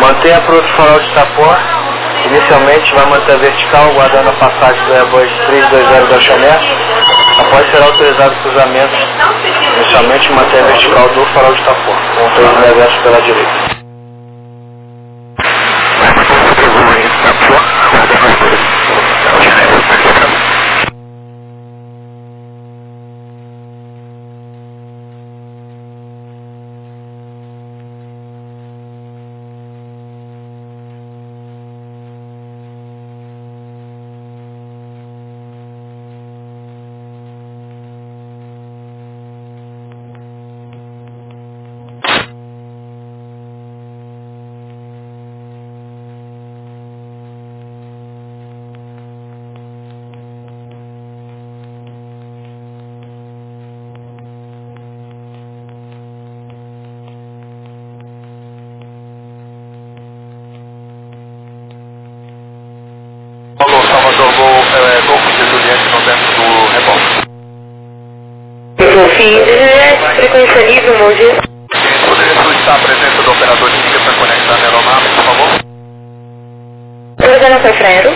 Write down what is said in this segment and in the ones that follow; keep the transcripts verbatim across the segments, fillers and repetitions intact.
Mantenha para o outro farol de Itapuã. Inicialmente vai manter a vertical, guardando a passagem do Airbus três dois zero da Oceanet. Após será autorizado o cruzamento, inicialmente manter a vertical do farol de Itapuã, com três megahertz pela direita. Alô, Salvador, Gol, é, Golfo de Juliette, novembro do rebote. Golfo de Juliette, frequência livre, bom dia. Poderia solicitar a presença do operador de linha para conectar a aeronave, por favor? Programa Cefrero.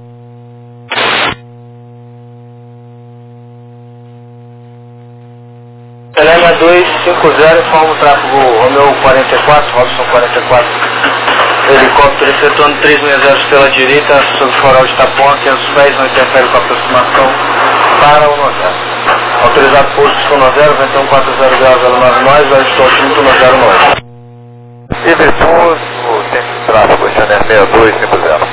Telema dois cinco zero, informa o tráfego Romeo quarenta e quatro, Robson quarenta e quatro. Helicóptero efetuando três meia zero pela direita, sobre o farol de Itapuã, quinhentos pés, não interfere com a aproximação para o Nozero. Autorizado posto com Nozero, vento um quatro zero graus zero nove nós, vai estou título Nozero nove. I V S U, o centro de tráfego, Chanel seis dois cinco zero.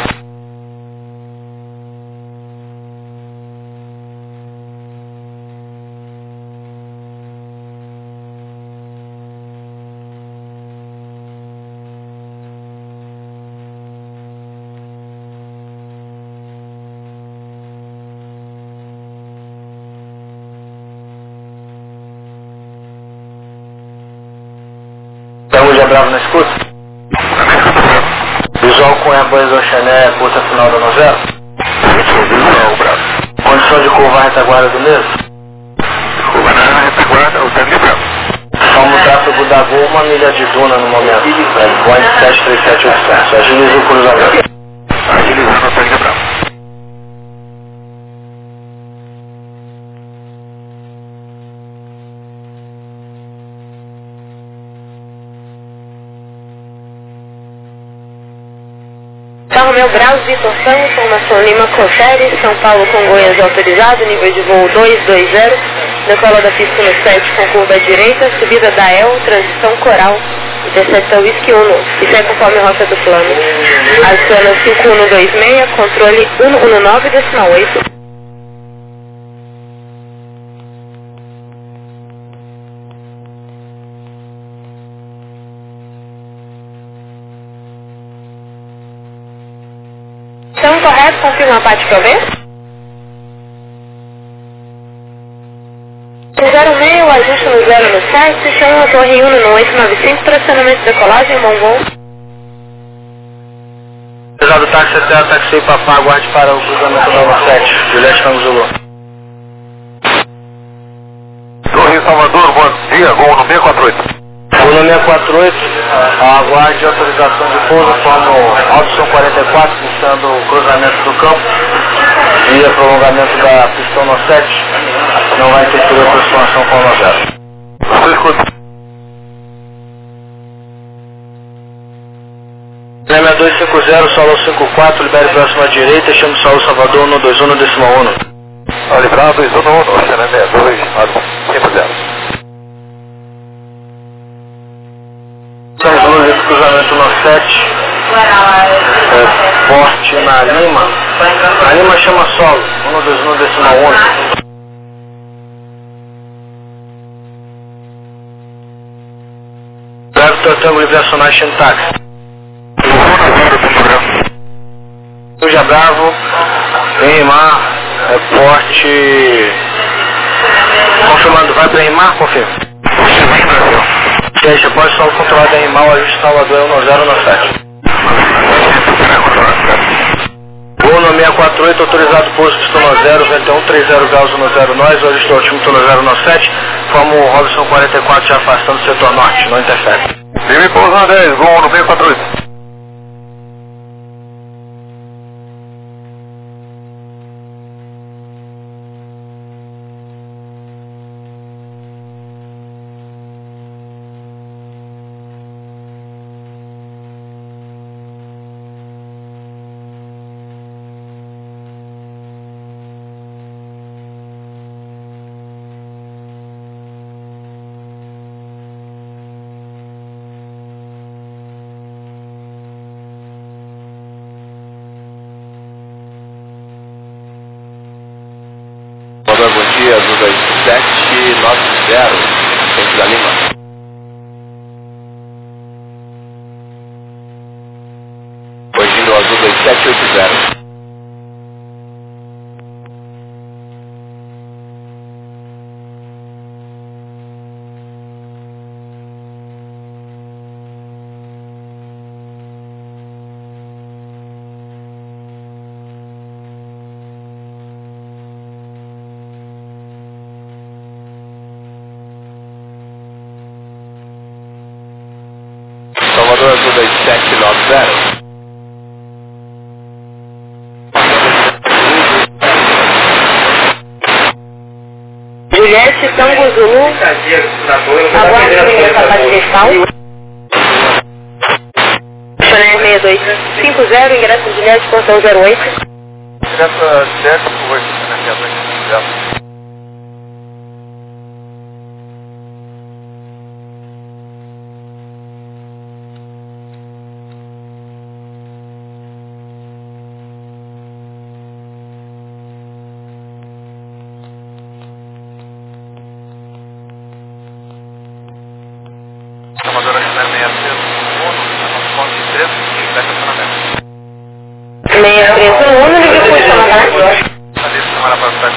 Saúde, Bravo na escuta. Visual com Airbus Oceanet, curta final da Nozero. Visual, Bravo. Condição de curva à retaguarda do mesmo. Curva na retaguarda, o Tangue Bravo. Como o tráfego da Gol, uma milha de duna no momento. É, Boeing sete três sete oito sete. Agiliza o cruzamento. Agilizando o Tangue Bravo. Carro Meu Graus, Vitor Sam, informação Lima, confere, São Paulo, Congonhas autorizado, nível de voo dois dois zero, decola da pista no sete com curva à direita, subida da E L, transição coral, intercepta Whisky Uno, e segue conforme rota do plano. Adiciona cinco um dois seis, controle um um nove, decimal oito. Então, correto, confirma a parte que eu ver. zero seis, ajuste no zero no sete, chama a torre Uno no oito nove cinco, tracionamento de decolagem, bom voo. Apesar do táxi até a taxi Papá, aguarde para o cruzamento da sete, Juliette Tango Zulu. Torre Salvador, bom dia, Gol no seis quatro oito. O nome é quatro oito, aguarde autorização de pouso, forma o Robson quarenta e quatro, iniciando o cruzamento do campo via prolongamento da pistão no sete, não vai interferir a aproximação com o Nozero. Lema dois cinco zero, solo cinco quatro, libere próximo à direita, chame o solo Salvador um dois um, decimal um. Livrado, dois um um, Oceanet seis dois, cinco zero. Estamos no esse cruzamento no sete, é, porte na Lima, a Lima chama solo, um dois um, decimal um. Bravo, Tango Livre Acionar Xentax. Suja Bravo, Neymar, é, porte, confirmando, vai para Neymar, confirma. E aí, já pode só controlar da Neymar, o ajuste Salvador é um zero no sete. Gol no seis quatro oito, autorizado posto pistão no zero, vento um três zero graus no zero nós, o ajuste altimetro no zero no sete, forma o Robson quarenta e quatro já afastando o setor norte, não interfere. Firme pousando dez, Gol um no seis quatro oito. Bom dia, Azul dois sete nove zero, Centro da Lima. Corrigindo Azul dois sete oito zero. Salvador Azul dois sete nove zero. Juliette, Tango Zulu, aguarde o número capaz de gestal. Chanel seis dois cinco zero, ingresso Juliette, portão zero oito. Ingresso certo, por favor, Chanel seis dois cinco zero. Salvador Chanel seis três um, ponto três, estacionamento. seis três um, ligue com estacionamento. Ali, semana passada.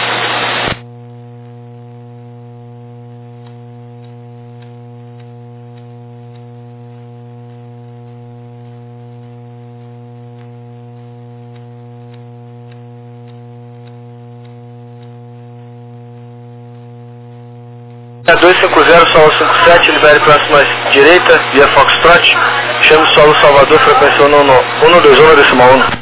dois cinco zero, solo cinco sete, libere próxima direita, via Foxtrot. Chame solo Salvador, frequência um dois um, decimal um.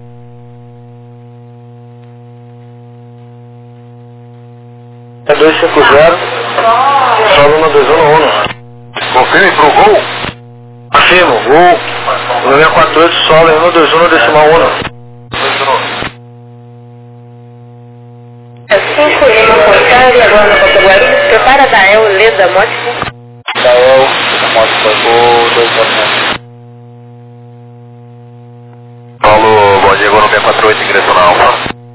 dois cinco zero, solo um dois um um. Confirme pro Gol. Afirmo, Gol seis quatro oito, solo um dois um, decimal um. cinco Lima Contrário, agora no Cotoguari. Prepara da El, Leda, Mote. Da El, Mote, Gol dois quatro oito. Paulo, bom dia, Gol seis quatro oito, ingresso na Alfa.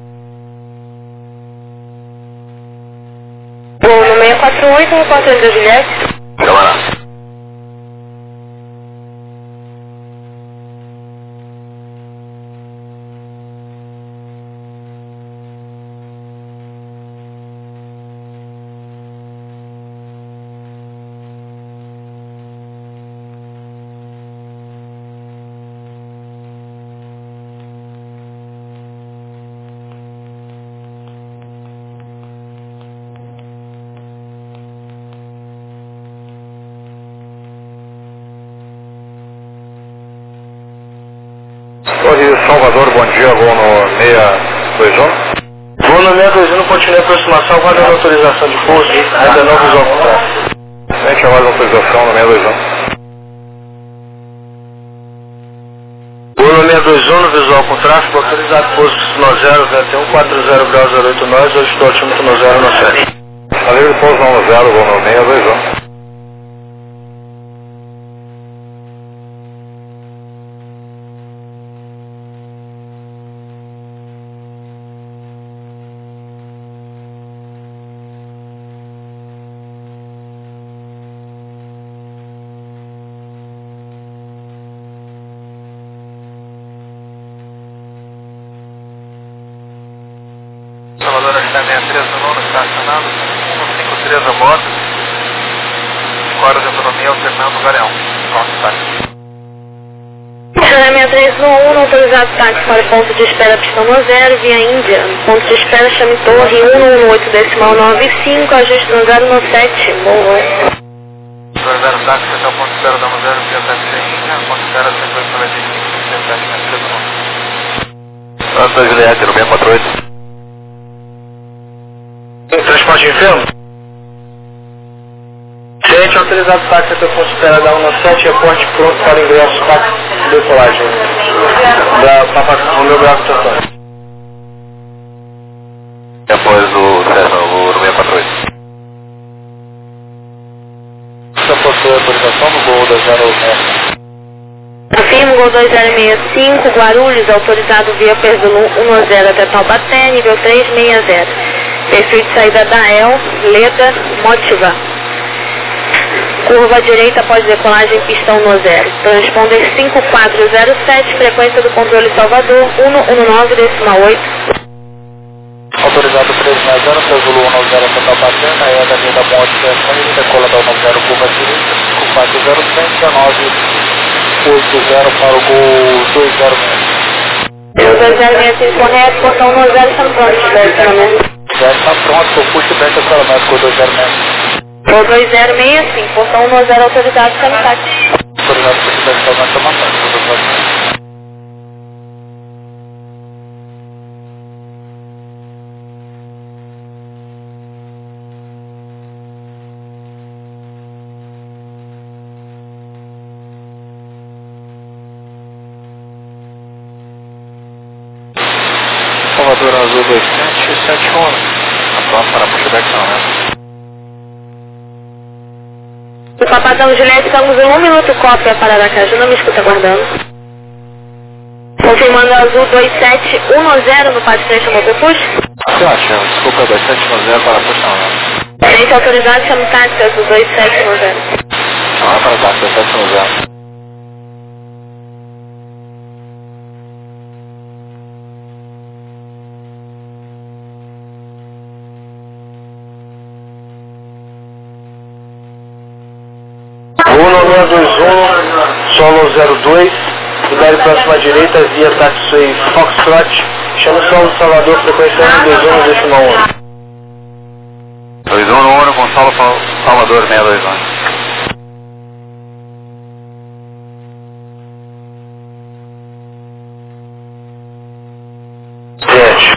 Gol no seis quatro oito, no controle da Juliette. Câmara. Torre Salvador, bom dia, Gol no seis dois um. Vou no seis dois um, continue a aproximação, guarda a autorização de pouso, ainda não visual com tráfego. Frente a mais autorização no seis dois um. Vou no seis dois um, no visual com tráfego, autorizado pouso no zero, vento um quatro zero grau zero oito nós, hoje estou altímetro no zero no sete. A livre pouso no zero, Gol no seis dois um. Salvador está seis três um, estacionado, um cinco três a bordo, esquadra de autonomia alternando Galeão. Pronto, tá. Chanel seis três um, no autorizado táxi para o ponto de espera pistão no zero, via Índia. Ponto de espera, chame torre um um oito, decimal nove cinco, ajuste no zero no sete. Boa. zero táxi até o ponto zero da zero, via táxi em linha, ponto zero, cento e oito, noventa e cinco, via táxi na empresa nona. Santa Juliette, no seis quatro oito. Transporte de enfermo? Gente, autorizado táxi até o ponto espera da cento e sete, reporte pronto para ingresso, táxi de decolagem. Da Papa Romeu Bravo Totó. Depois o César, o seis quatro oito. Já possui autorização no Gol da zero seis. Afirmo Gol dois zero seis cinco, Guarulhos, autorizado via Perzulo um zero até Taubaté, nível três seis zero. Perfil de saída da E L, Leda, Motiva. Curva direita após decolagem, pistão no zero. Transponder cinco quatro zero sete, frequência do controle Salvador, cento e dezenove, decimal oito. Autorizado três seis zero, Perzulo um zero até Taubaté, na E da Avenida Monte Vermelho, decola da um zero, curva direita, cinco quatro zero sete, nove oito zero para o Gol dois zero seis. dois zero seis cinco correto, portão um zero, estamos prontos para estacionamento. Já está pronto, o pushback estacionamento com dois zero seis. Gol dois zero seis cinco, portão um zero, autorizado, estamos táxi. Autorizado pushback estacionamento, estamos táxi, dois zero seis. Salvador Azul dois sete sete um. Pronto para pushback estacionamento. O Papadão Juliette, estamos em um minuto, cópia para Aracaju, não me escuta aguardando. Confirmando Azul dois sete um zero no pátio frente ao Motopush. Eu acho, desculpa, dois sete um zero para puxar. Frente autorizado, chama táxi Azul dois sete um zero. Ah, para táxi dois sete um zero. um seis dois um, solo zero dois, cuidado próximo à direita, via táxi Foxtrot, chama o solo Salvador, frequência um dois um, decimal um. dois um no um, Gonçalo Salvador, seis dois um. sete.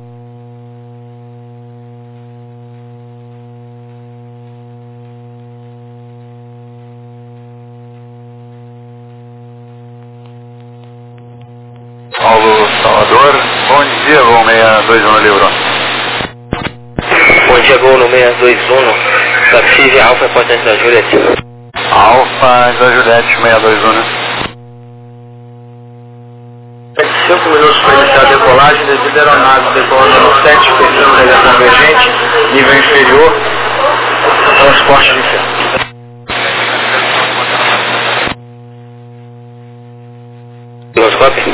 Paulo Salvador, bom dia, Gol seis dois um, Livro. Bom dia, Gol no seis dois um, taxi de Alfa, potência da Juliette. Alfa da Juliette, seis dois um, né? cinco minutos para iniciar a decolagem, devido à aeronave decolando no sete, perfil de convergente, nível inferior, transporte de ferro. Telescópio?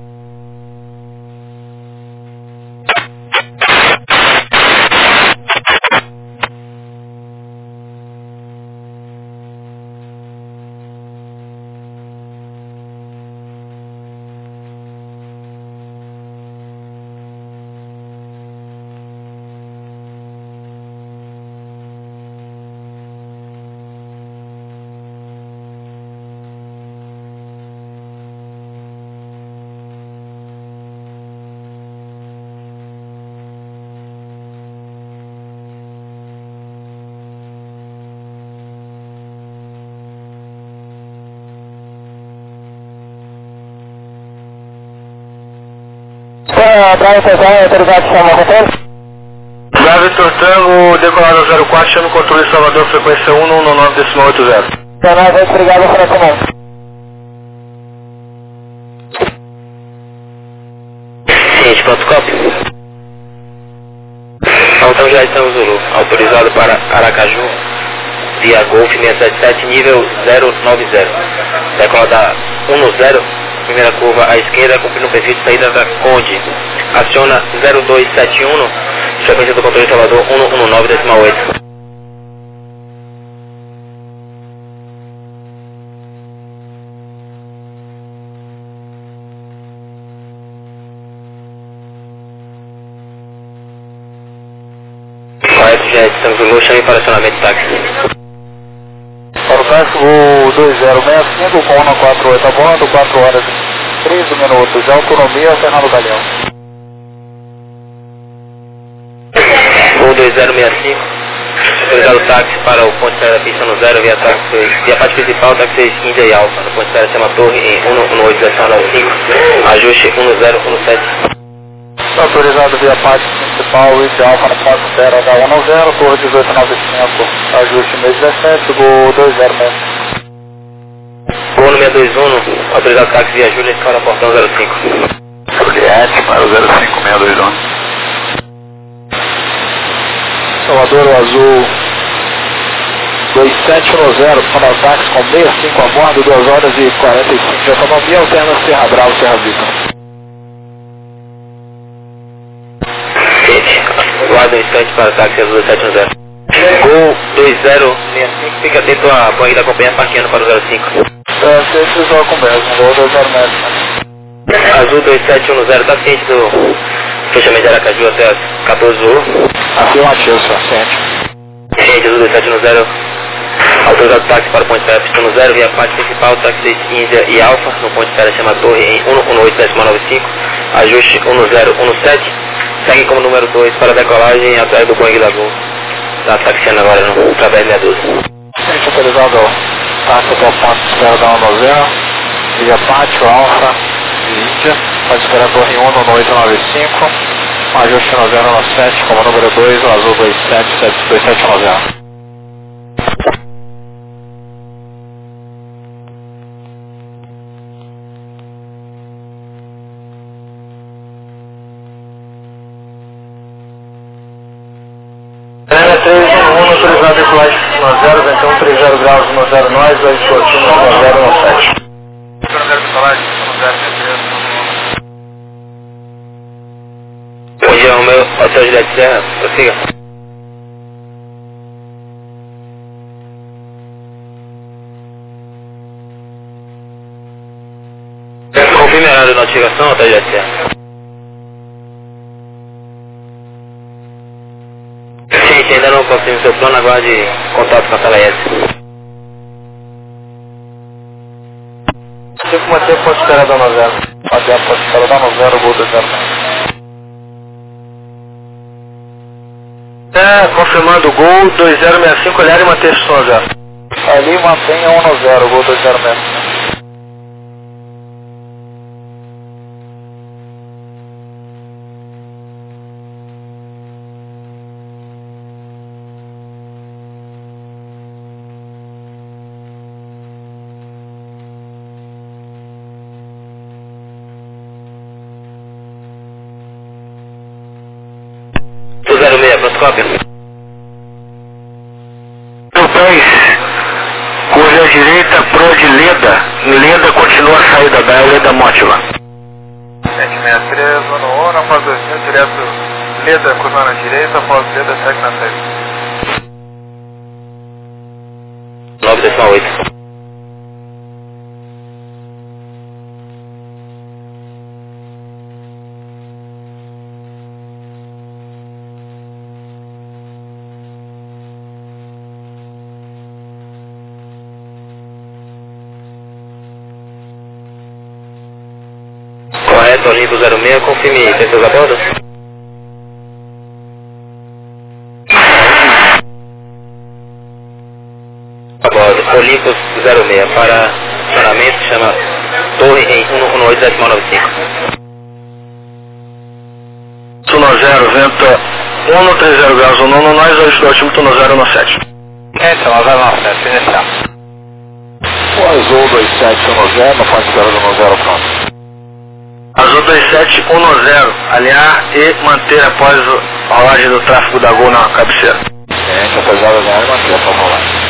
Bravo Tortango, autorizado de chamar o controle? Bravo Tortango, decolado zero quatro, chama o controle de Salvador, frequência um um nove, decimal oito zero. Canal vinte, obrigado, para comando. Ciente, ponto cópia. Então já estamos Zulu, autorizado para Aracaju, via Golf seis sete sete, nível zero nove zero. Decola da um zero. Primeira curva à esquerda, cumprindo o perfil de saída da Conde. Aciona zero dois sete um, frequência do controle de Salvador cento e dezenove, decimal oito. Correto, já estamos no chame para acionamento de táxi. Para o táxi, voo dois zero seis cinco com um quatro oito a bordo, quatro horas e treze minutos de autonomia, Fernando Galeão. Voo dois zero seis cinco, autorizado táxi para o ponto de saída da pista no zero, via táxi, via parte principal, táxi Índia e Alfa, no ponto de saída chama Torre em um um oito zero nove cinco, ajuste um zero um sete. Autorizado via parte principal, Índia Alfa no ponto zero H um zero, Torre dezoito nove cinco, ajuste meio dezessete, voo dois zero seis. Voo no seis dois um, autorizado táxi via Júlia, escala portão zero cinco. Juliette para o zero cinco seis dois um. Salvador, o azul dois sete um zero, monotáxi com sessenta e cinco a bordo, duas horas e quarenta e cinco de autonomia, alterna Serra Bravo, Serra Vitor. Guarda um instante para o táxi azul dois sete um zero. Gol dois zero seis cinco, fica atento à Boeing da companhia parqueando para o zero cinco. É, você precisou com mesmo, Gol dois zero seis. Azul dois sete um zero, está ciente do fechamento de Aracaju até as quatorze horas? Afirmativo, senhor, ciente. Ciente, Azul dois sete um zero, autorizado táxi para o ponto de pista no zero, via parte principal, táxi Índia e Alfa, no ponto de pista chama Torre em um um oito zero nove cinco, ajuste um zero um sete, segue como número dois para decolagem atrás do Boeing da Gol. Está taxiando agora no através da doze. Ciente, autorizado táxi até o ponto de espera da um zero, via Pátio, Alfa e Índia, pode esperar a Torre em um um oito nove cinco, ajuste no zero um sete como número dois, o azul dois sete dois sete um zero. três um um, autorizado decolagem no zero, então trinta graus no zero nós, dois cortinhos no zero um sete. Bom dia, o meu hotel Juliette Serra, prossiga. Confirme o horário de notificação, hotel Juliette Serra. Gente, ainda não confirme seu plano, aguarde contato com a sala S. cinco manter ponto de espera da um zero. Até a ponto de espera da um zero, Gol dois zero seis. É, confirmando o Gol dois zero seis cinco, olhar e manter esse som zero. Ali mantenha um zero, Gol dois zero seis cinco. zero seis, pronto, cópia. dez, curva à direita, pro de Leda. Em Leda continua a saída da Leda Mótiva. sete seis três, um um, na fase dois mil, direto Leda, curva na direita, após Leda, segue na saída. nove decimal oito. Correto, Olimpo zero seis, confirme pessoas a bordo. A bordo, Olympus zero seis, para estacionamento, chama Torre em um um oito zero nove cinco. Tuno zero, venta um trinta graus, um nono, nós, hoje do último Tuno zero no sete. É, então, um zero nove sete, inicial. O azul dois sete um zero, na fase de espera do um zero, pronto. Azul dois sete um zero, alinhar e manter após a rolagem do tráfego da Gol na cabeceira. Ciente, autorizado a alinhar e manter após a rolagem.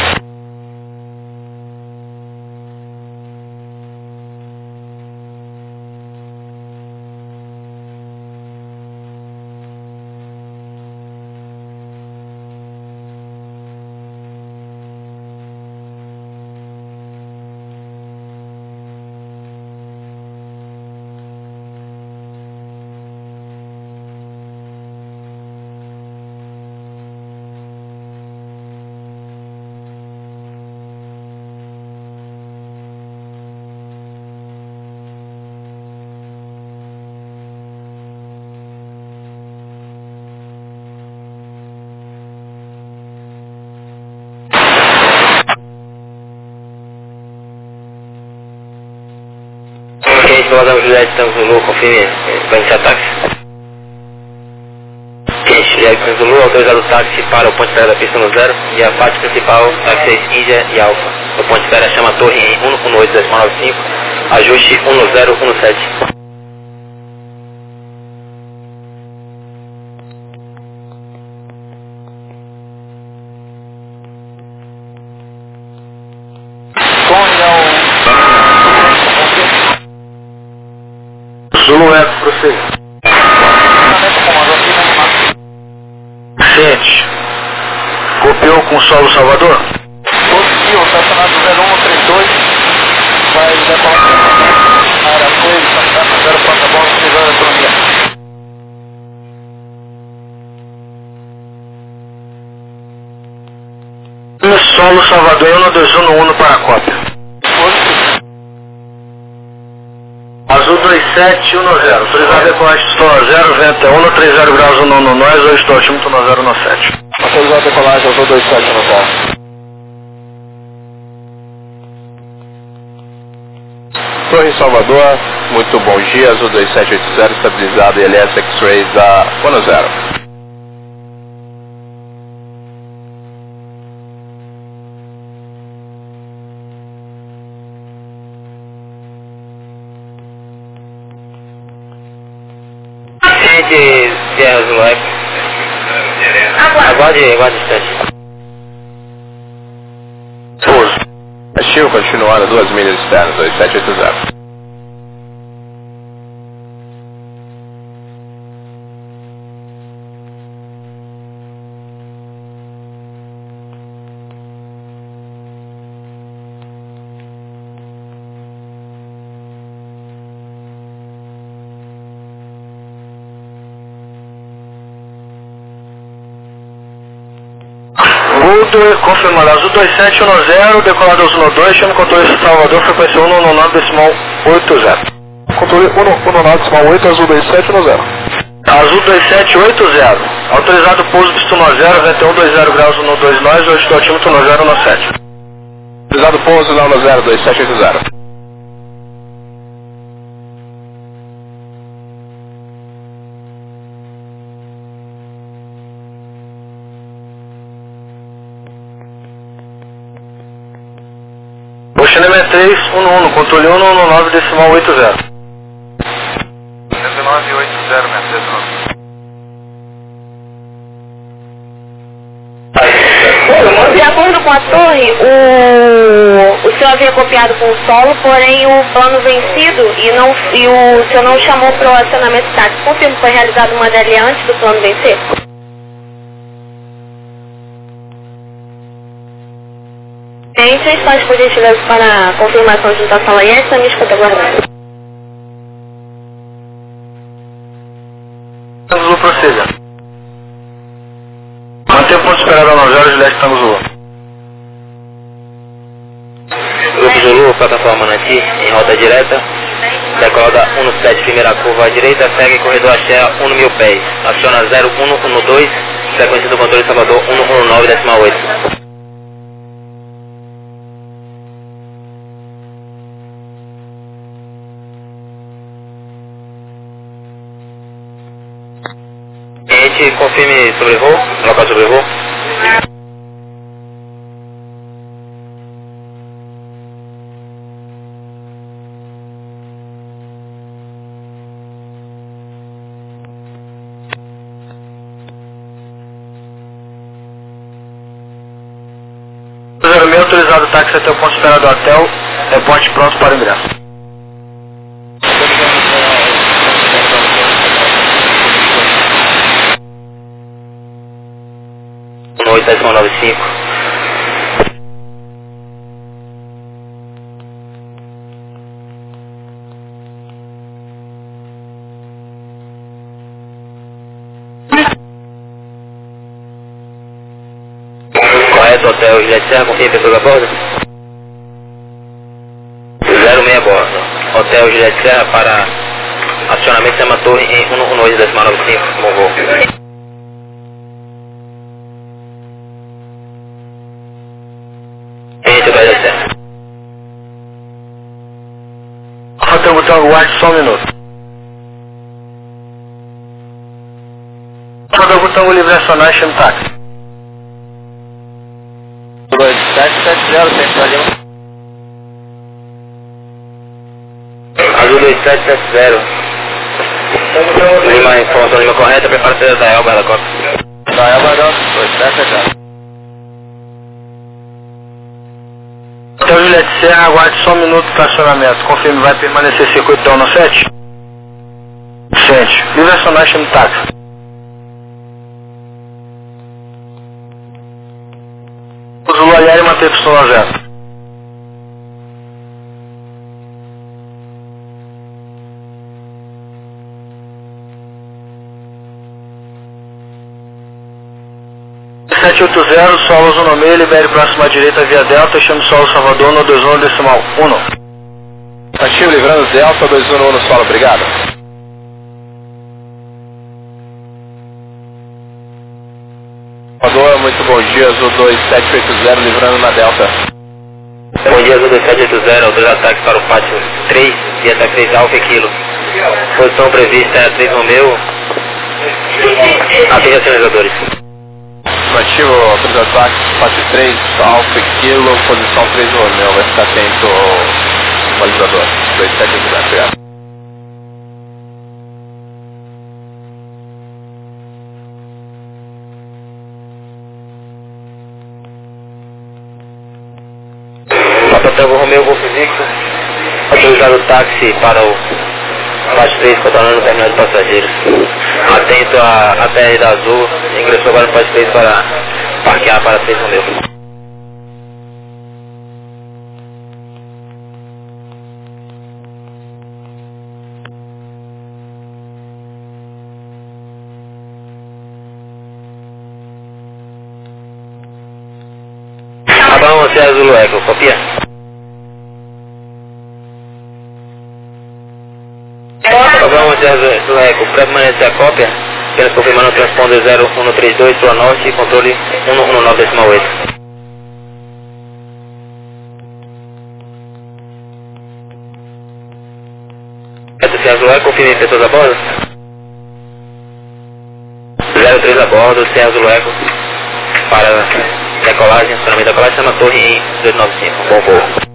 Vazão Juliette Tango Zulu, confirme, vai iniciar táxi. Quente, Juliette Tango Zulu, autorizado o táxi para o ponto de espera da pista no zero e a parte principal, táxi seis Índia e Alfa. O ponto de espera chama Torre em um um oito ponto nove cinco, ajuste um zero um sete. Zulu Eco, prossiga. Ciente. Copiou com solo Salvador? Copiou, estacionado zero um três dois, vai decolar na área seis, estacionado zero planta bola, utilizando a autonomia. Solo Salvador um dois um no um para a cópia. Azul dois sete um zero, autorizado decolagem estou zero, vento é um no trinta graus um no nós, ou estou altímetro no zero no sete. Autorizado decolagem Azul dois sete um zero. Torre Salvador, muito bom dia, Azul dois sete oito zero, estabilizado I L S X-Ray da um zero. Ciente, Sierra Zulu Eco. Aguarde, aguarde o instante. Pouso. Ativo, continuando duas milhas externas, dois sete oito zero. Goldo, confirmado, Azul dois sete um zero, decolado Azul um dois, chama controle Salvador, frequência um um nove decimal oito zero. Controle um um nove decimal oito, Azul dois sete um zero. Azul dois sete oito zero, autorizado pouso pista um zero, vento um dois zero graus um dois nós, ou estou altímetro no zero no sete. Autorizado pouso um zero, dois sete oito zero. Oxinema três um um, controle um um nove decimal oito zero. dezenove oito zero, dezenove. De acordo com a torre, o, o senhor havia copiado com o solo, porém o plano vencido e, não, e o senhor não chamou para o acionamento tático. Confirmo que foi realizado uma D L antes do plano vencer? Tem três instantes, por gentileza, para a confirmação de juntação lá e essa me escuta aguardando. Tango prossiga. Mantém o ponto esperado a nove horas, Juliette Tango Zulu. Grupo Zulu, plataforma Nati, em rota direta. Decolada um sete, primeira curva à direita, segue corredor Axé um mil pés. Aciona zero um um dois, frequência do controle Salvador um um nove decimal oito. Cliente, confirme sobrevoo, local sobrevoo. zero meio, autorizado o táxi até o ponto esperado do hotel, reporte pronto para o ingresso. oito decimal nove cinco. Correto, hotel Juliette Serra, confirme pessoas a bordo. zero seis a bordo. Hotel Juliette Serra para acionamento Sama Torre em um um oito decimal nove cinco, bom voo. Hotel Botão Aguarde só um minuto. Manda o botão livre acionar, chama o táxi. dois sete sete zero, centro da Lima. Azul dois sete sete zero. Lima, informação Lima correta, prepara-se da Elba, ela corta. Da Elba, dois sete sete zero. Então, Juliette Serra, aguarde só um minuto para acionamento. Confirme, vai permanecer circuitão no sete? Sente. Livre acionar, chama o táxi. Zulu Alheiro, manter pistola zero. sete oito zero, solo Zunomei, libere próxima à direita via Delta, chame solo Salvador no dois um decimal um. Ativo, livrando Delta, dois um no solo, obrigado. Salvador, muito bom dia, Azul dois sete oito zero, livrando na Delta. Bom dia, Azul dois sete oito zero, dois ataques para o pátio três, e ataque três Alfa e Kilo. Posição prevista é três Romeu. Atende aos sinalizadores. Ativo, três ataques, pátio três, Alfa e Kilo, posição três Romeu, vai ficar atento ao sinalizador. dois sete oito zero, obrigado. Tango Romeu, Golf Victor, autorizado o táxi para o Pátio três, contornando o terminal de passageiros. Atento à A P R da Azul, ingressou agora no Pátio três para parquear para três Romeu. Abaixo você é Azul Eco, copia? Programa do Eco, permanece a cópia, apenas confirmando o transponder zero um três dois para o norte e controle um um nove decimal oito. Azul Eco, confirme pessoas a bordo. zero três a bordo, C Azul Eco, para decolagem, acionamento da decolagem, chama torre em dois nove cinco, bom voo.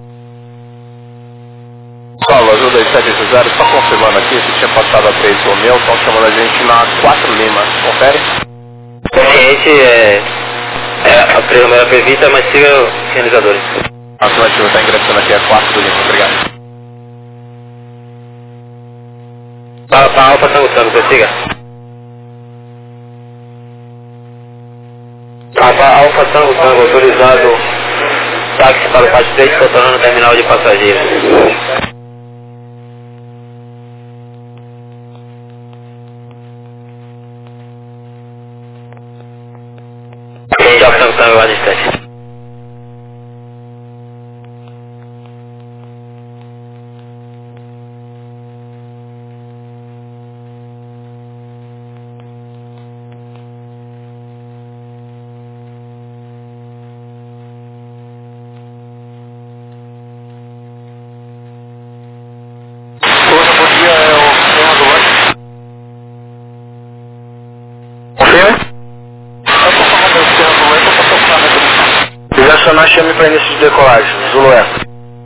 Paulo, Azul dois sete oito zero, só confirmando aqui, se tinha passado a três Romeu, estão chamando a gente na quatro Lima, confere? Consciente, é, é a três Romeu é prevista, mas siga os sinalizadores. Afirmativo, está ingressando aqui a quatro Lima, obrigado. Para, para Alfa Tango Tango, prossiga. Para Alfa Tango Tango, autorizado táxi para o Pátio três, contornando o terminal de passageiros. Já estamos lá distante. Bom dia, é o Senhor do Lanche. Confirme? Direcionar, chame para início de decolagem. Zulu Eco.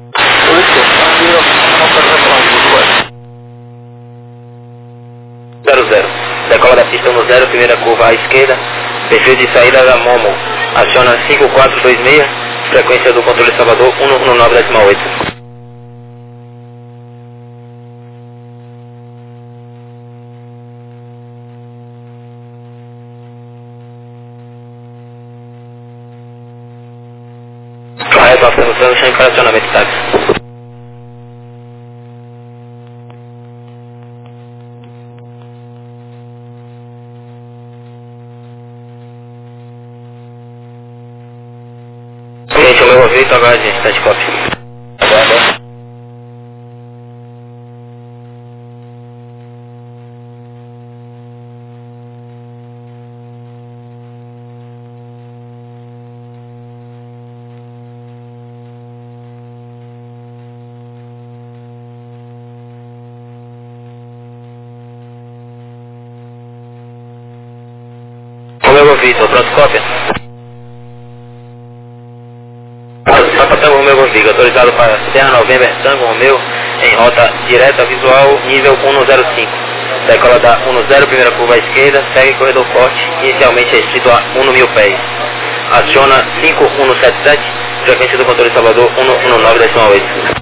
zero zero. Decola da pista no zero, primeira curva à esquerda. Perfil de saída da Momo. Aciona cinco quatro dois seis. Frequência do controle Salvador um um nove decimal oito. Correto, afirmação, chame para acionamento de táxi. Gente, o meu ouvido agora, gente, está de cópia. Vitor, pronto, cópia. Papa Tango Romeu Golf, autorizado para Serra November Tango Romeu, em rota direta visual, nível um zero cinco. Decola da um zero, primeira curva à esquerda, segue corredor forte, inicialmente restrito a um mil pés. Aciona cinco um sete sete, frequência do controle Salvador um um nove ponto oito.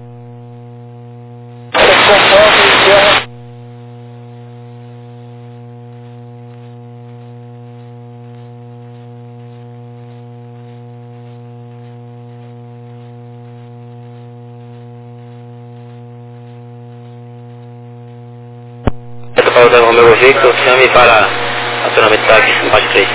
Para o Romeu Victor, chame para acionamento táxi, parte três.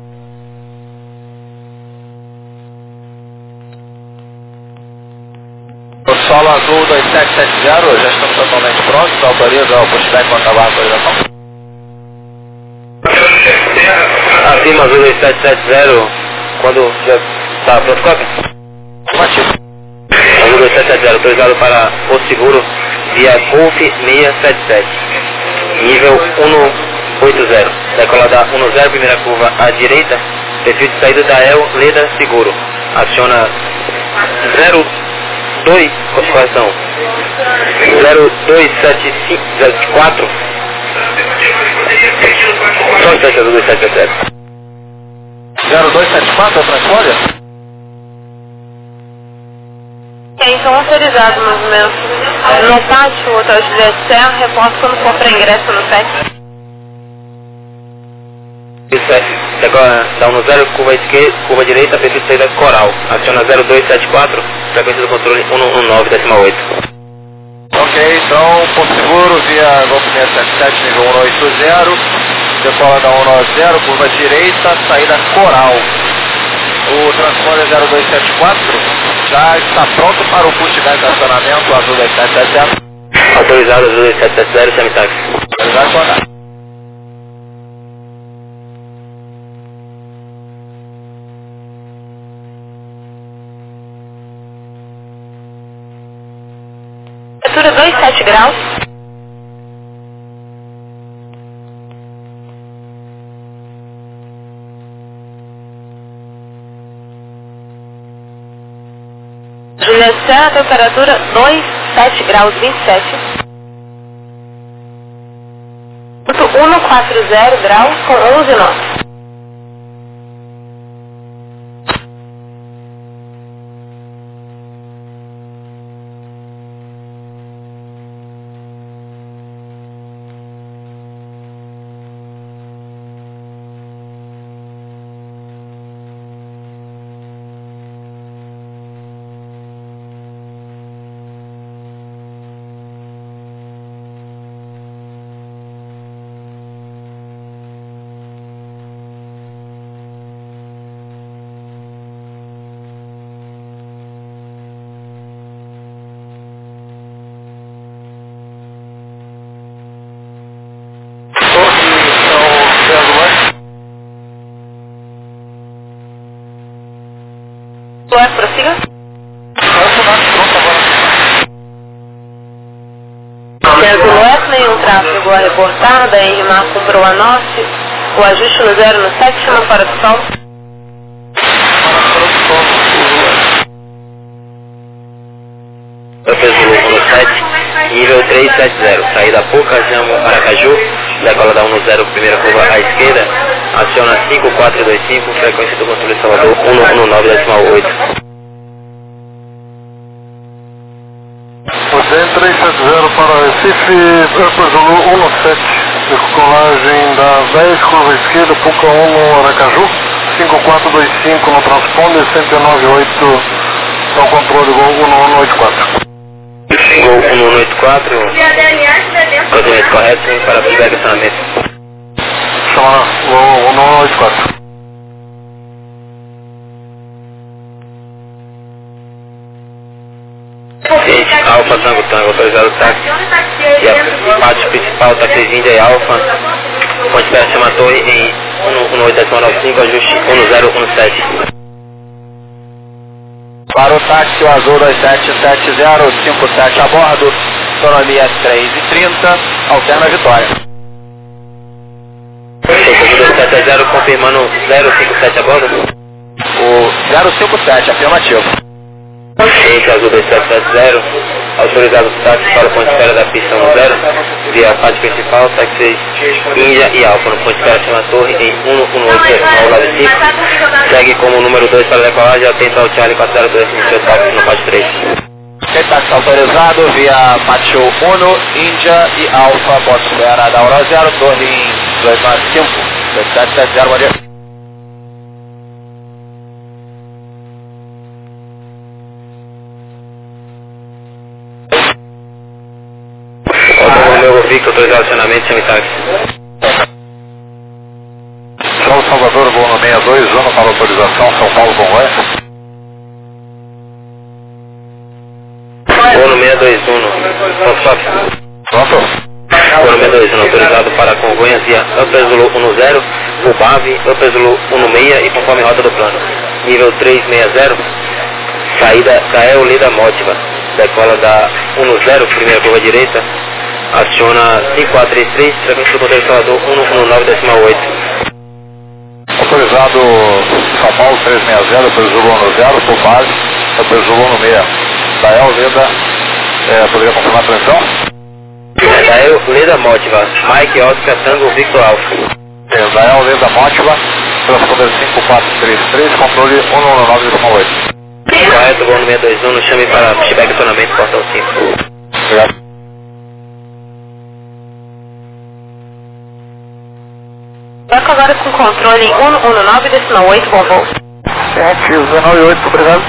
O Solo Azul dois sete sete zero, já estamos totalmente prontos, autoriza o pushback quando acabar a autorização. Acima Azul dois sete sete zero, quando já está pronto, cópia? Ativo. Azul dois sete sete zero, autorizado para o seguro via Golf seiscentos e setenta e sete. Nível um oito zero, decola da um zero, primeira curva à direita, perfil de saída da E L, Leda Seguro. Aciona zero dois, correção, zero dois sete cinco zero quatro, só instante, zero dois sete sete zero. zero dois sete quatro, é transponder? Ok, então autorizado o movimento. No pátio, o hotel Juliette Serra, reporta quando for para ingresso no S E C. Isso é, decola da um zero, curva esquerda, curva direita, perfil de saída Coral. Aciona zero dois sete quatro, frequência do controle um um nove ponto oito. Ok, então, por seguro, via Golf seiscentos e setenta e sete, nível um oito zero, decola da um nove zero, curva direita, saída Coral. O transponder zero dois sete quatro já está pronto para o pushback de acionamento Azul dois sete sete zero. Autorizado Azul dois sete sete zero, chame táxi. Autorizado a andar. Temperatura dois vírgula sete graus. Juliette Serra, temperatura dois vírgula sete graus vinte e sete. cento cento e quarenta graus com onze nós. Ué, prossiga. Sendo Luiz, nenhum tráfego a reportar, da R M A comprou a norte, o ajuste no zero no sete, chama para o sol. Professor no sete, nível três sete zero, saída Pouca, Jamo, Aracaju, decola da um zero, primeira curva à esquerda, aciona cinco quatro dois cinco, frequência do controle Salvador um um nove ponto oito. três sete zero para Recife, Upper Zulu um sete, decolagem da dez, curva esquerda, Puca um, Aracaju, cinco quatro dois cinco no transponder, cento e nove ponto oito ao controle, Gol um um oito quatro. Gol um um oito quatro, procedimento correto para feedback de acionamento. Chama Gol um um oito quatro. Gente, Alfa Tango Tango, autorizado táxi. E a parte principal, táxi Índia e Alfa. Ponte Pé chama torre em um um oito nove cinco, ajuste um zero um sete. Para o táxi, o Azul dois sete sete zero, cinco sete a bordo, autonomia três e trinta, alterna Vitória. Azul dois sete sete sete zero confirmando zero cinco sete a bordo. O zero cinco sete, afirmativo. Eixo azul dois sete sete zero, autorizado o táxi para o ponto de espera da pista um zero, via fase principal, táxi seis, Índia e Alfa, no ponto de espera acima da torre, em um um oito decimal nove cinco, segue como número dois para decolagem, atento ao Charlie quatro zero dois, iniciou táxi no fase três. Ok, táxi autorizado via Macho um, Índia e Alfa, ponto de espera da Aura zero, torre em dois nove cinco, dois sete sete zero, bom dia. Meu Victor, autorizado acionamento, semi-táxi. São Salvador, voo no sessenta e dois, zona para autorização, São Paulo, Congonhas. Voo no seis dois um, stop, stop. Pronto? Voo no seis dois um, autorizado para Congonhas via Upper Zulu um zero, Ubave, Upper Zulu um seis e conforme rota do plano. Nível três seis zero, saída da Eulida Mótiva, decola da um zero, primeira curva direita. Aciona cinco quatro três três, frequência do controle instalador um um nove decimal oito. Autorizado São Paulo três seis zero, depois Zulu um zero, por base, depois Zulu um seis. Dael Leda, é, poderia confirmar a atenção? Dael Leda Mótiva, Mike Oscar Tango Victor Alfa. É, Dael Leda Mótiva, transponder cinco quatro três três, controle um um nove decimal oito. Correto, voo no seis dois um, chame para pushback acionamento, portão cinco. Obrigado. Banco agora com controle em um um nove decimal oito, bom voo. sete dezenove oito, obrigado.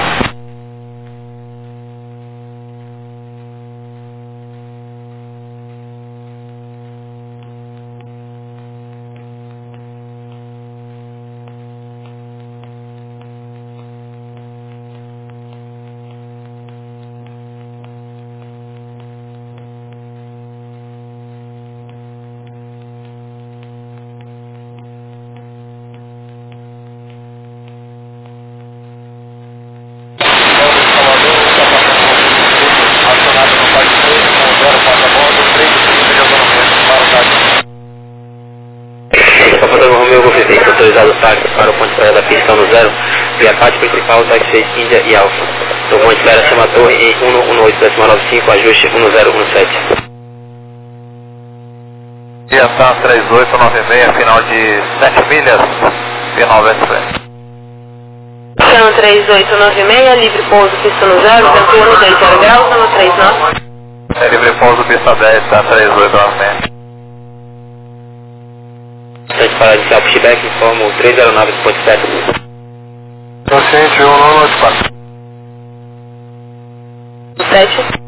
Autorizado o táxi para o ponto de espera da pista no zero, via parte principal, táxi seis, Índia e Alfa. No ponto de espera acima da torre em um um oito decimal nove cinco, ajuste um zero um sete. Dia tá três oito nove seis, final de sete milhas, final S P. Chão três oito nove seis, livre pouso, pista no zero, vento um dois zero graus, zona três nove. É livre pouso, pista dez, tá três oito nove seis. Instante para iniciar o pushback, informo três zero nove ponto sete. Paciente um nove oito quatro. sete.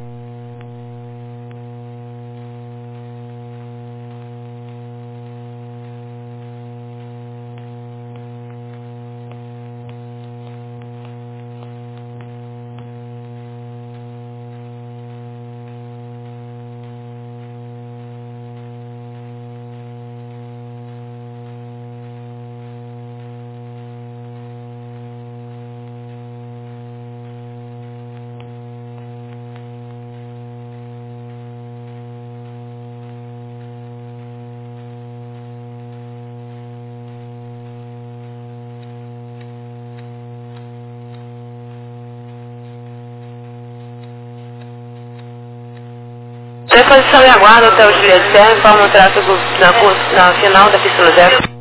Reposição e aguardo até o Juliette Serra, informa o tráfego na, curso, na final da pista no zero.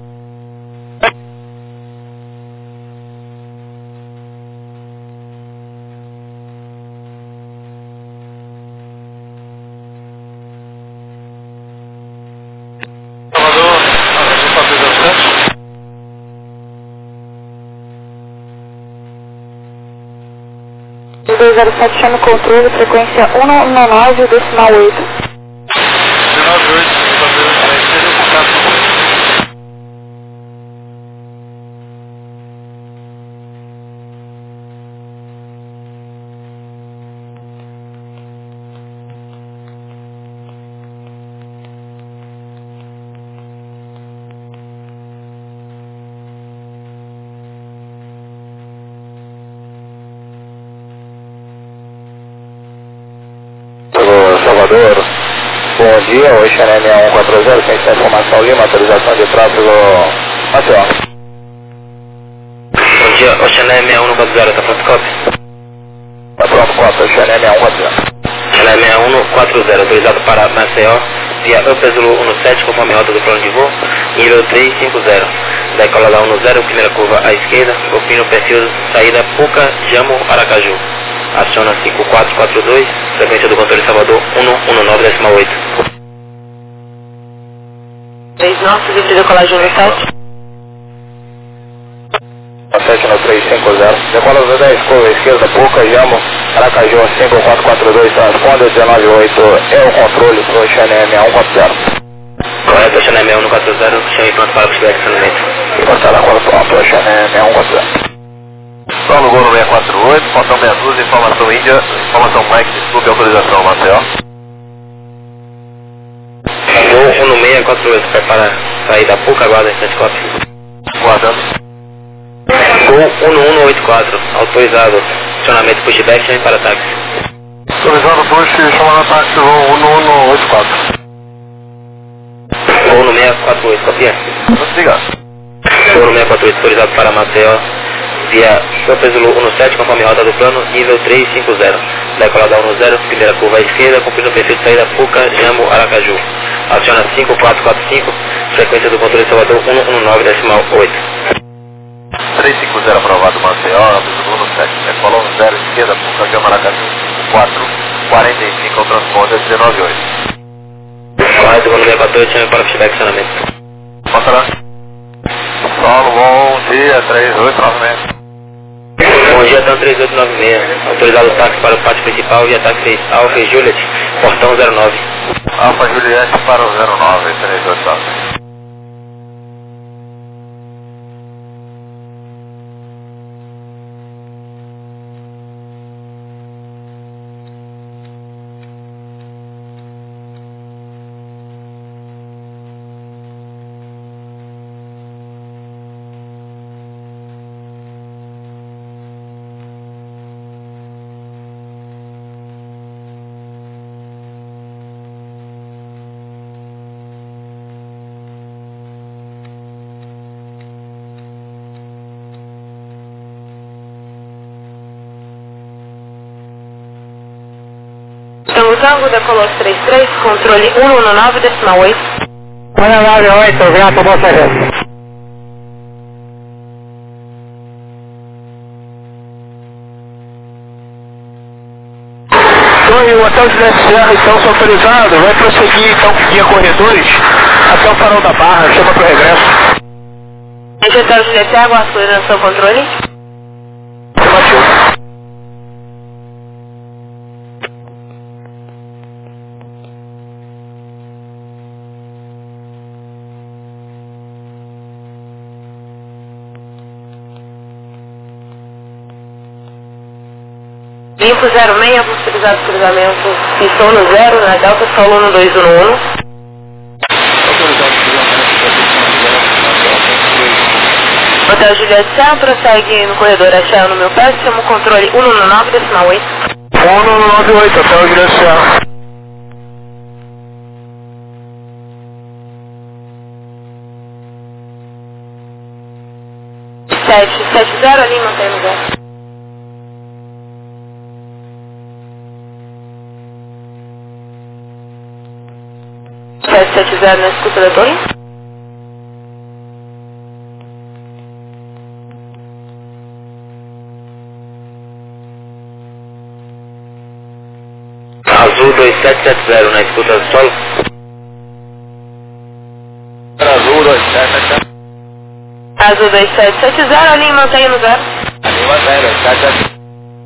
dois zero sete chama o controle, frequência um um nove decimal oito. dezenove oito, seria o contato. Salvador, bom dia, hoje é M um quatro zero, tem informação Lima, autorização de tráfego Maceió. Bom dia, Oxané seis um um quatro zero, tá pronto cópia? Tá pronto, quatro, Oxané seis um um quatro zero. Oxané seis um um quatro zero, autorizado para Maceió, via Upper Zulu sete, conforme rota do plano de voo, nível três cinco zero. Decola da um zero, primeira curva à esquerda, opino perfil, saída Puca, Jamo, Aracaju. Aciona cinco quatro quatro dois, frequência do controle Salvador um um nove decimal oito. três nove, serviço de decolagem no sete. sete no três cinco zero. Decola da dez, curva à esquerda, Puca, Jamo, Aracaju, cinco quatro quatro dois, transponde dezenove oito, é o controle pro Oxané seis um um quatro zero. Correto, Oxané seis um um quatro zero, chame pronto para o pushback de acionamento. Portada agora pronto, Oxané seis um um quatro zero. Paulo Golo seis quatro oito, Faltão seis doze, informação Índia, informação Mike, desculpe, autorização Maceió. Gol um no seis quatro oito, prepara sair da Puca, aguarda instante cópia. Guardando. Gol um um oito quatro, autorizado, acionamento pushback, chame para táxi. Autorizado push, chamada táxi, voo um um oito quatro. Gol no seis quatro oito, copia? Obrigado. Gol no seis quatro oito, autorizado para Maceió, via Upper Zulu um sete, conforme rota do plano, nível três cinco zero. Decola da um zero, primeira curva à esquerda, cumprindo o perfil de saída Puca, Jamo, Aracaju. Aciona cinco quatro quatro cinco, frequência do controle Salvador um um nove decimal oito. três cinco zero aprovado Maceió, Zulu sete, decola um zero, esquerda, Puca, Jamo, Aracaju, quatro quarenta e cinco, ao transponder dezenove oito. Correto, gol no seis quatro oito, chame para pushback de acionamento. Passa lá. Paulo, bom dia, três oito nove seis. Bom dia, então três oito nove seis, autorizado o táxi para o pátio principal via táxi Alfa e Juliet, portão zero nove. Alfa Juliette para o zero nove, três oito nove seis. Então, Tango decolou três três, controle um um nove decimal oito. um nove oito, grato, bom serviço. Oi, o hotel Juliette Serra, então, sou autorizado, vai prosseguir, então, via corredores, até o farol da Barra, chama pro regresso. Esse hotel Juliette Serra, aguarda a coordenação controle. Afirmativo. Limpo zero seis, autorizado cruzamento, pistou no zero, na Delta, solo um dois um um. Hotel Juliette Serra, prossegue no corredor Axel no meu pé, chama o controle um um nove decimal oito. um nove oito, hotel Juliette Serra. sete sete zero ali, mantém no zero. sete sete zero na escuta da torre. Azul dois sete sete zero na escuta do solo. Azul dois sete sete zero. Azul dois sete sete zero ali, mantém no zero. Lima zero, sete sete.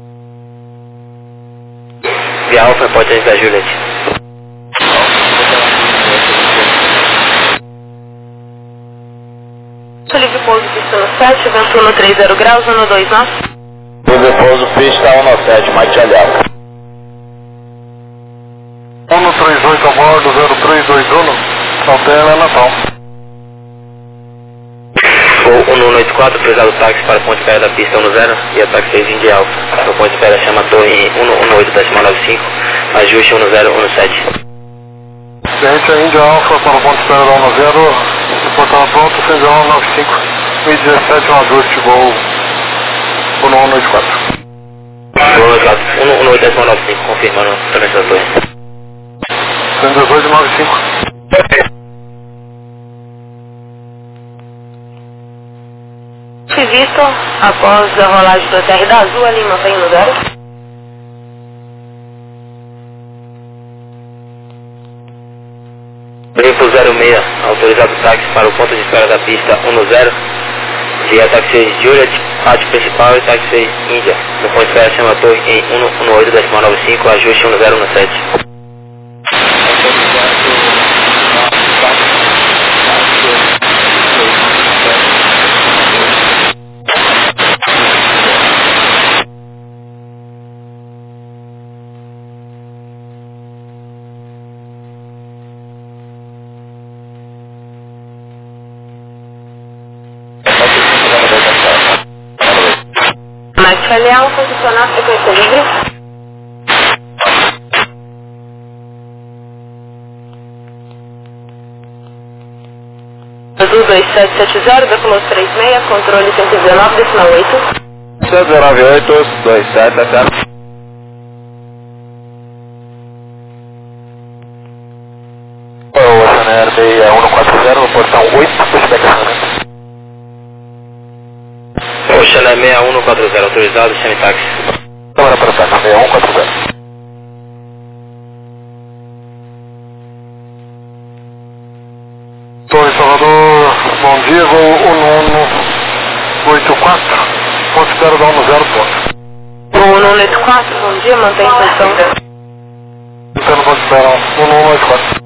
Via Alfa, potência da Juliet. Livre pouso, pista no sete, vento no três zero graus, um dois nove. Livre pouso, pista um sete, Mike Aliado. um três oito a bordo, zero três dois um, altera Natal. Gol um um oito quatro, autorizado o táxi para a ponte espera da pista um zero e a táxi seis India Alfa. A ponte espera chama a torre um um oito decimal nove cinco, ajuste um zero um sete. Gente, a Índia Alfa para o ponto espera da um zero. O portão pronto, cento e dezenove, nove cinco, mil e dezessete, um ajuste, voo um um oito quatro. um um oito nove cinco, confirmando a transmissão da torre. cento e dezoito, nove cinco. Vitor, após a rolagem do T R da Azul, a Lima vem no zero. Brinco zero seis, autorizado o táxi para o ponto de espera da pista um zero, via táxi seis Juliet, pátio principal e táxi seis Índia. No ponto de espera chama a torre em um um oito nove cinco, ajuste um zero um sete. Mike Leão, posicionar frequência livre. Azul dois sete sete zero, decolou três seis, controle cento e dezenove, decimal oito. cento e dezenove, oito, dois sete sete zero. O Ocean Air seis um quatro zero, no portão oito, pushback acionamento. Ocean Air seis um quatro zero, autorizado, chame táxi. Câmara para táxi, seis um quatro zero. Torre Salvador, bom dia, voo um um oito quatro, ponto espera da um zero ponto. um um oito quatro, bom dia, mantém posição. Então ponto espera um um oito quatro.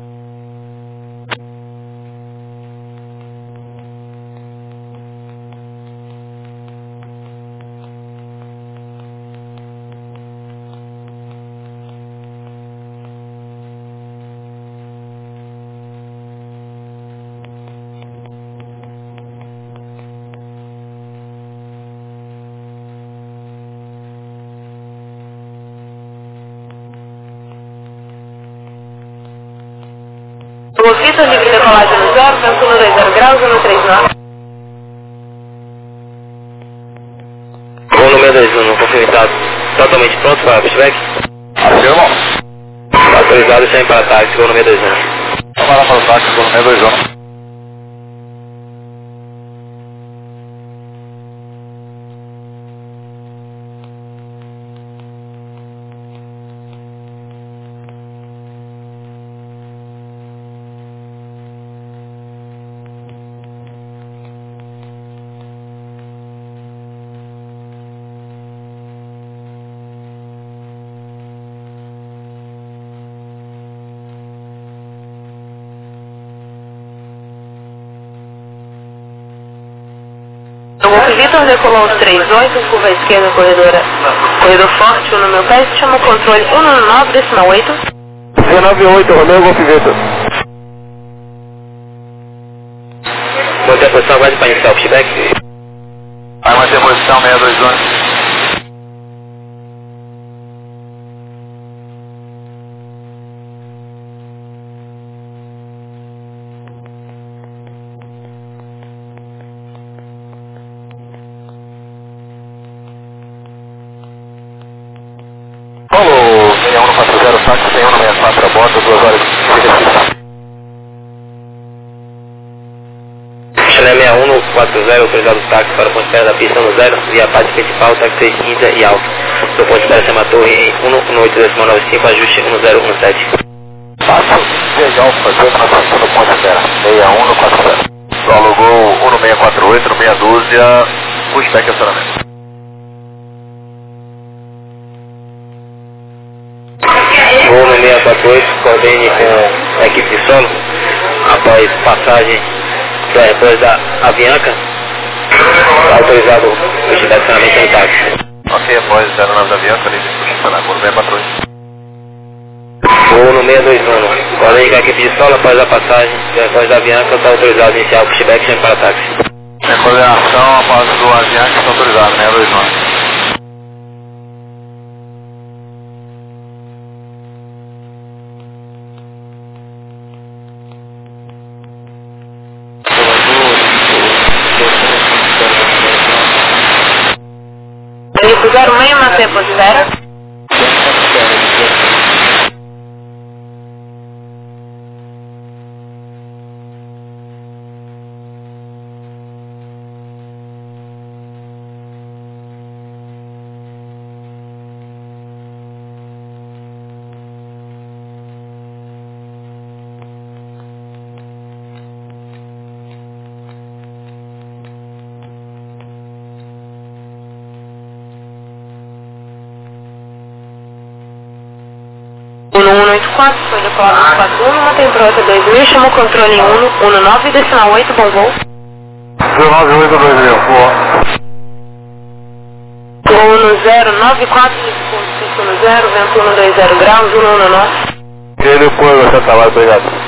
O Vitor, livre decolagem no zero, vento no dois zero graus, um três nove. Voo no seis dois um, confirmado. Totalmente pronto para pushback? Afirmo. Autorizado, chame para táxi, voo no seis dois um. Câmara para táxi, voo no seis dois um. O Vitor decolou três oito, curva esquerda, corredora, corredor forte, um no meu pé, chama o controle um um nove, decimal oito. dezenove oito, Romeu Golf Vitor. Manter a posição, aguarde para iniciar o pushback. Vai manter a posição seis dois um. Alô, seis um quatro zero, táxi seis um seis quatro, a bordo, duas horas de restrição. Chile seis um quatro zero, autorizado o táxi para o ponto de espera da pista um zero, via parte principal, táxi seis Índia e Alfa. No ponto de espera chama a torre em um um oito nove cinco, ajuste um zero um sete. Passo seis Alfa, dois na posição do ponto de espera, seis um quatro zero. Alugou um no seis quatro oito, no meia dúzia, pushback acionamento. Voo no seis quatro oito, coordene com a equipe de solo, após passagem do aeroporto da Avianca, autorizado o estacionamento em táxi. Ok, após zero nove da Avianca, livre de estacionar, voo no seis quatro oito. Voo no seis dois um, coordene com a equipe de solo, após a passagem do aeroporto da Avianca, está autorizado a iniciar o pushback sempre para táxi. É coordenação após do Avianca, está autorizado, seis dois um. tempo de espera? um um oito quatro, foi decolado quatro um, mantém por rota dois mil, chamou controle um um nove, decimal oito, bom voo. dezenove oito dois mil, boa. um zero nove quatro, cinco um zero, vento um dois zero graus, um um nove. E depois você tá lá, obrigado.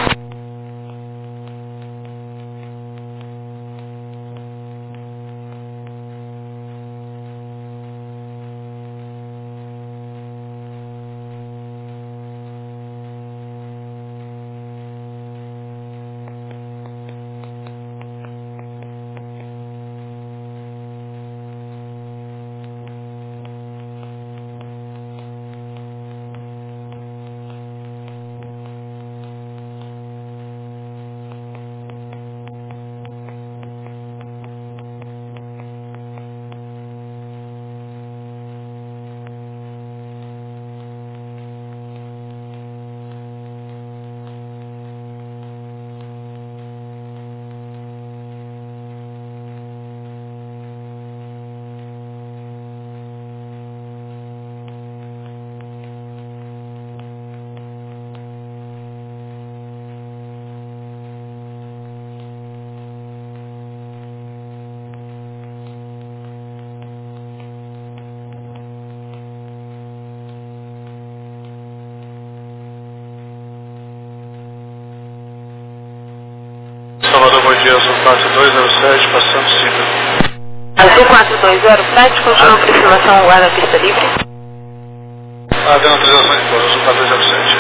Salvador, bom dia, Azul quatro dois zero sete, passando Cida. Azul quatro dois zero sete, continua a aproximação lá na pista livre. Ah, deu autorização de pouso, Azul quatro dois zero sete.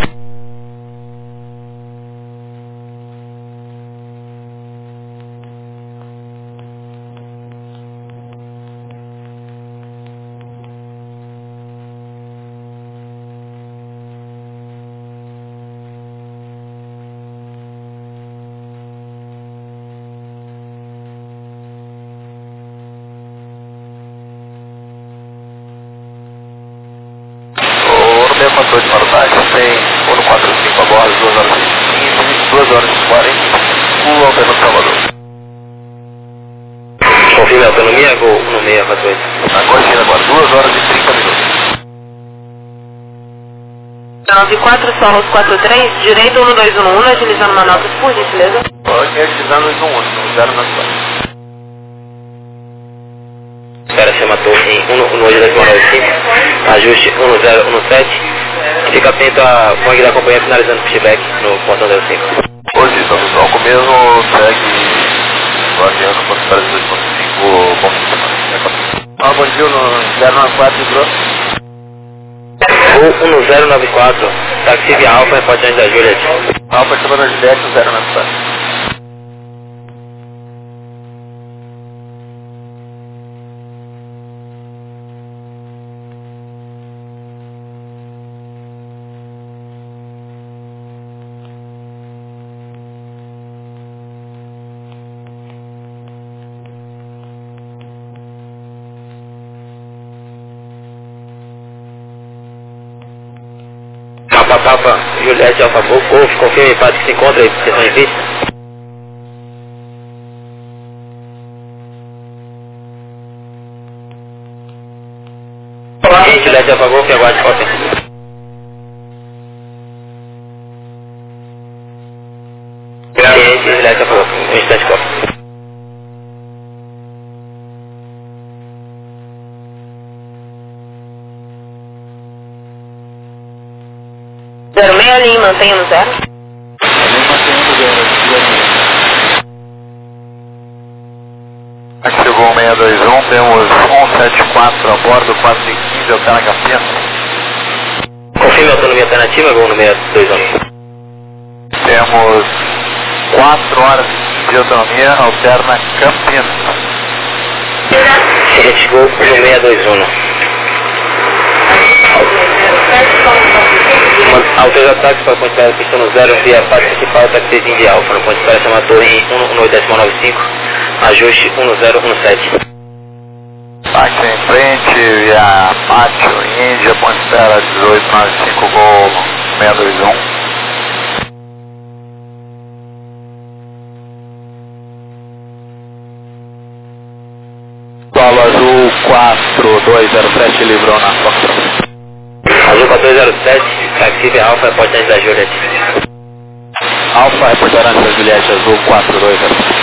Controle de Marutax, tem um quatro cinco agora, duas horas e quinze, duas horas e quarenta, o Alberto Salvador. Confirme a autonomia, Gol um seis quatro oito. Agora, agora, duas horas e trinta minutos. nove quatro, Solos quatro três, direito um dois um um, agilizando manobras, por gentileza. Pode agilizando dois um um, zero na quatro. Espera, chama a torre em um oito nove cinco, ajuste um zero um sete. Fica atento a Bang da companhia finalizando o feedback no portão zero cinco. Hoje, então, pessoal, o mesmo segue variando para os dois ponto cinco, bom fim de semana. Ah, bom dia, no zero nove quatro, grosso. Ou um zero nove quatro, táxi via Alfa, repórter da Juliet. Alfa, chama da Juliet, zero nove quatro. Papa, Papa, Juliette, Alfa, Golf, confirme empate que se encontra aí, sessão em vista. Gente, Juliette, Alfa, Golf, aguarde cópia. Gente, Juliette, Alfa, Golf, um instante cópia. zero seis, linha, mantenha no zero. Linha, mantenha no zero. Aqui chegou um seis dois um, temos um sete quatro a bordo, quatro cinco quinze, hotel na Campinas. Confirme a autonomia alternativa, Gol no seis dois um. Temos quatro horas de autonomia alterna Campinas. Gente, Gol no seis dois um. Autorizado táxi para ponte para pista no zero, via parte principal, taxizinho de Alfa, no ponte para chamar torre em um um oito nove cinco, ajuste um zero um sete. Táxi em frente, via Pátio, Índia, ponte para dezoito nove cinco, gol seis dois um. Paulo Azul quatro dois zero sete, livrou na Foxtrot. Azul quatro dois zero sete, taxi via Alfa, reportante da Juliette. Alfa, reportante da Juliette, Azul quatro dois zero sete.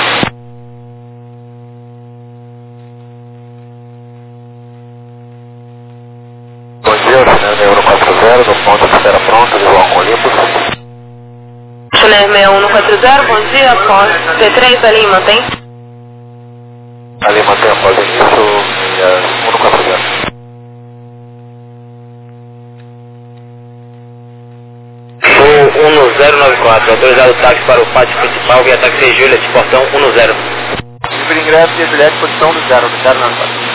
Bom dia, Chile um quatro zero, do ponto de espera pronta, de João Olympus. Chile seis um quatro zero, bom dia, após T três ali, mantém? Ali mantém após início, um quatro zero. um zero nove quatro, autorizado o táxi para o pátio principal via taxi Juliette, portão um zero. Livre ingresso via Juliette, posição do zero, do zero nove quatro.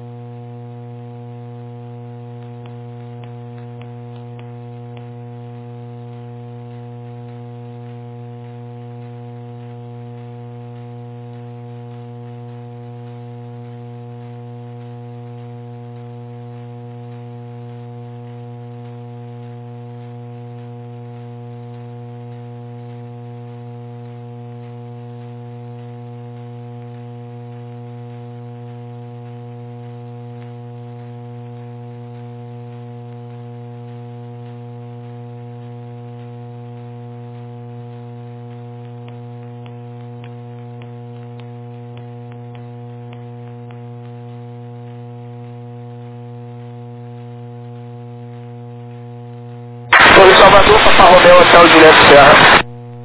Salvador, Papa Romeu, Hotel Juliette Serra.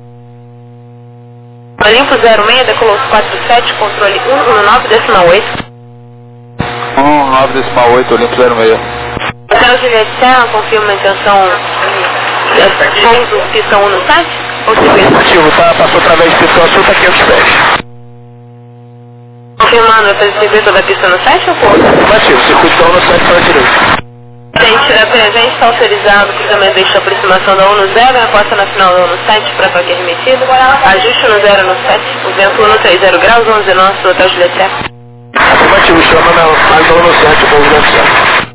Olimpo zero seis, decolou quatro sete, controle um um nove decimal oito. um um nove decimal oito, Olimpo zero seis. Hotel Juliette Serra, confirma a intenção de pouso pista um no site? Ou serviço? Ativo, tá? Passou através de pista sul, tá aqui aos pés. Confirmando a serviço da pista no site ou pouso? Ativo, circuito no site para a direita. Gente, a presente está autorizado o cruzamento deixa aproximação da um no zero, aposta na final da um no sete para toque remetido, ajuste no zero no sete, o vento um no trinta graus, onze nosso, Hotel Juliette Serra. Afirmativo, chama na mais um no sete, Hotel Juliette Serra.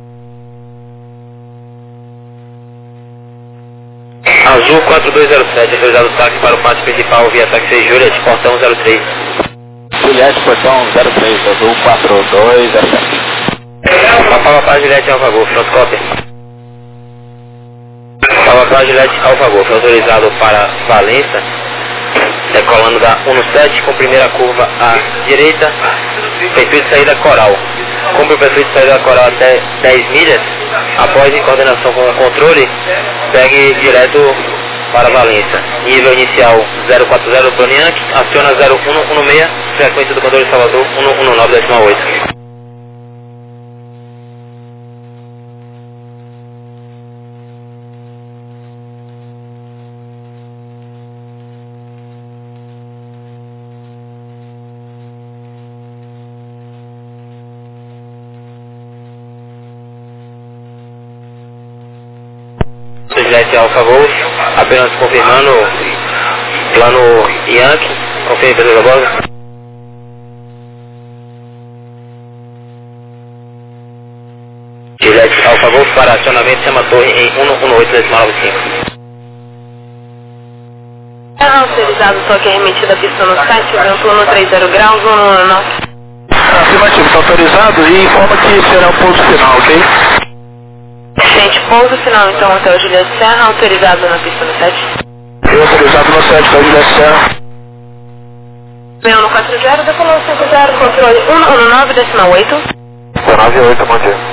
Azul quatro dois zero sete, autorizado o táxi para o pátio principal via taxi Juliette, portão zero três. Juliette, portão zero três, Azul quatro dois zero sete. Papa para Juliette Alfa Golf, frontcopter. Papa para Juliette Alfa Golf, autorizado para Valença, decolando da um no sete com primeira curva à direita, perfil de saída Coral. Cumpre o perfil de saída Coral até dez milhas, após em coordenação com o controle, segue direto para Valença. Nível inicial zero quatro zero Tony Yankee, aciona zero um um seis, frequência do controle de Salvador um um nove decimal oito. Juliette Alfa Golf, apenas confirmando plano Yankee, confirme Pedro Barbosa. Juliette Alfa Golf para acionamento Chama Torre em um um oito decimal nove cinco. É autorizado o toque remetido à pista no site, o vento um no trinta graus, um um nove. Afirmativo, está autorizado e informa que será o ponto final, ok? Gente, pouso final então até o Juliette Serra, autorizado na pista no sete. Eu autorizado no sete, para o Juliette Serra. seis um quatro zero, decolou cinco zero, controle um um nove decimal oito. nove oito, bom dia.